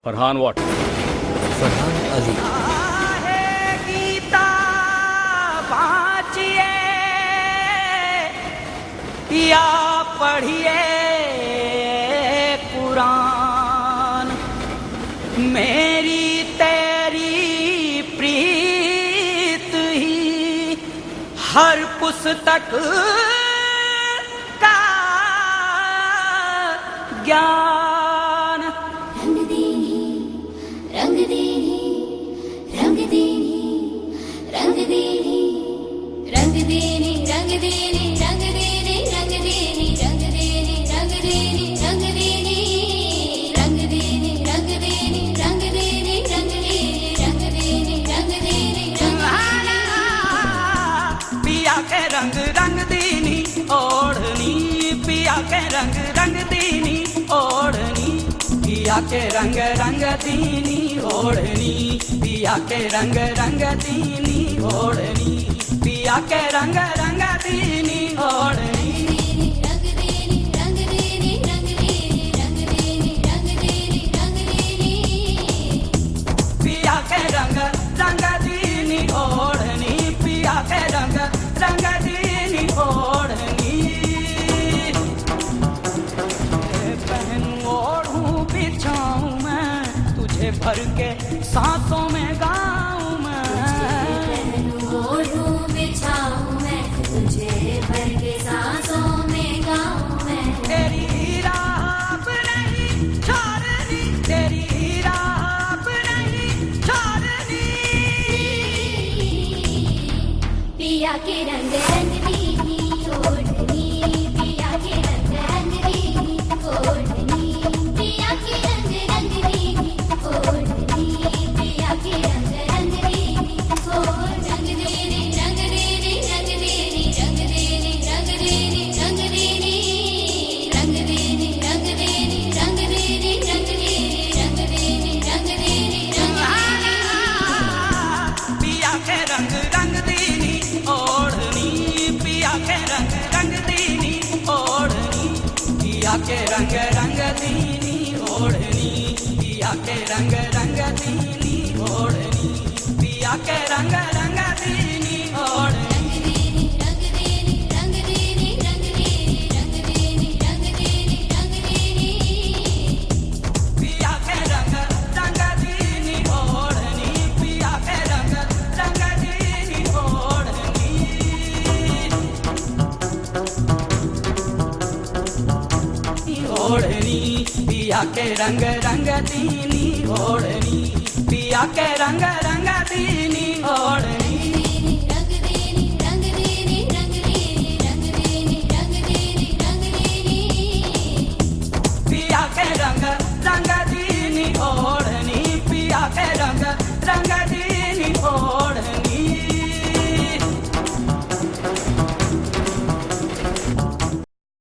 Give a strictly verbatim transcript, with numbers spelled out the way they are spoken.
Farhan what Farhan अली। आहे गीता बाँचिए या पढ़िए कुरान, मेरी तेरी प्रीत ही हर पुस्तक का ज्ञान। रंग देनी रंग देनी रंग देनी रंग देनी रंग देनी रंग देनी रंग देनी रंग देनी रंग देनी रंग देनी रंग देनी रंग देनी रंग देनी रंग देनी रंग देनी रंग देनी पिया के रंग रंग देनी ओढ़नी, पिया के रंग रंग देनी ओढ़नी, पिया के रंग रंग दीनी ओढ़नी, पिया के रंग रंग दीनी ओढ़नी, पिया के रंग रंग दीनी ओढ़नी। रंग देनी रंग देनी रंग देनी रंग देनी रंग देनी रंग देनी पिया के रंग रंग दीनी ओढ़नी, पिया के रंग रंग दीनी ओढ़नी। पहनू ओढ़ूं बिछाऊं मैं तुझे भर के सांसों में गाऊं मैं, ओढ़ूं बिछाऊं मैं तुझे भर के सांसों में गाऊं मैं। तेरी राह नहीं छोड़नी, तेरी राह नहीं छोड़नी। पिया के रंग रंग दीनी ओढ़नी, पिया के रंग रंग दीनी ओढ़नी, पिया के रंग रंग दीनी ओढ़नी, पिया के रंग रंग दीनी ओढ़। रंग देनी रंग देनी रंग देनी रंग देनी रंग देनी रंग देनी रंग देनी रंग देनी रंग देनी रंग देनी रंग देनी रंग देनी रंग देनी। पिया के रंग रंग दीनी ओढ़नी, पिया के रंग रंग दीनी ओढ़नी, पिया के रंग रंग दीनी ओढ़नी, पिया के रंग रंग दीनी ओढ़नी, पिया के रंग रंग दीनी ओढ़नी। रंग देनी रंग देनी रंग देनी रंग देनी रंग देनी रंग देनी पिया के रंग रंग दीनी ओढ़नी, पिया के रंग रंग दीनी ओढ़नी। ओढ़नी पिया के रंग रंग दीनी ओढ़नी, पिया के रंग रंग दीनी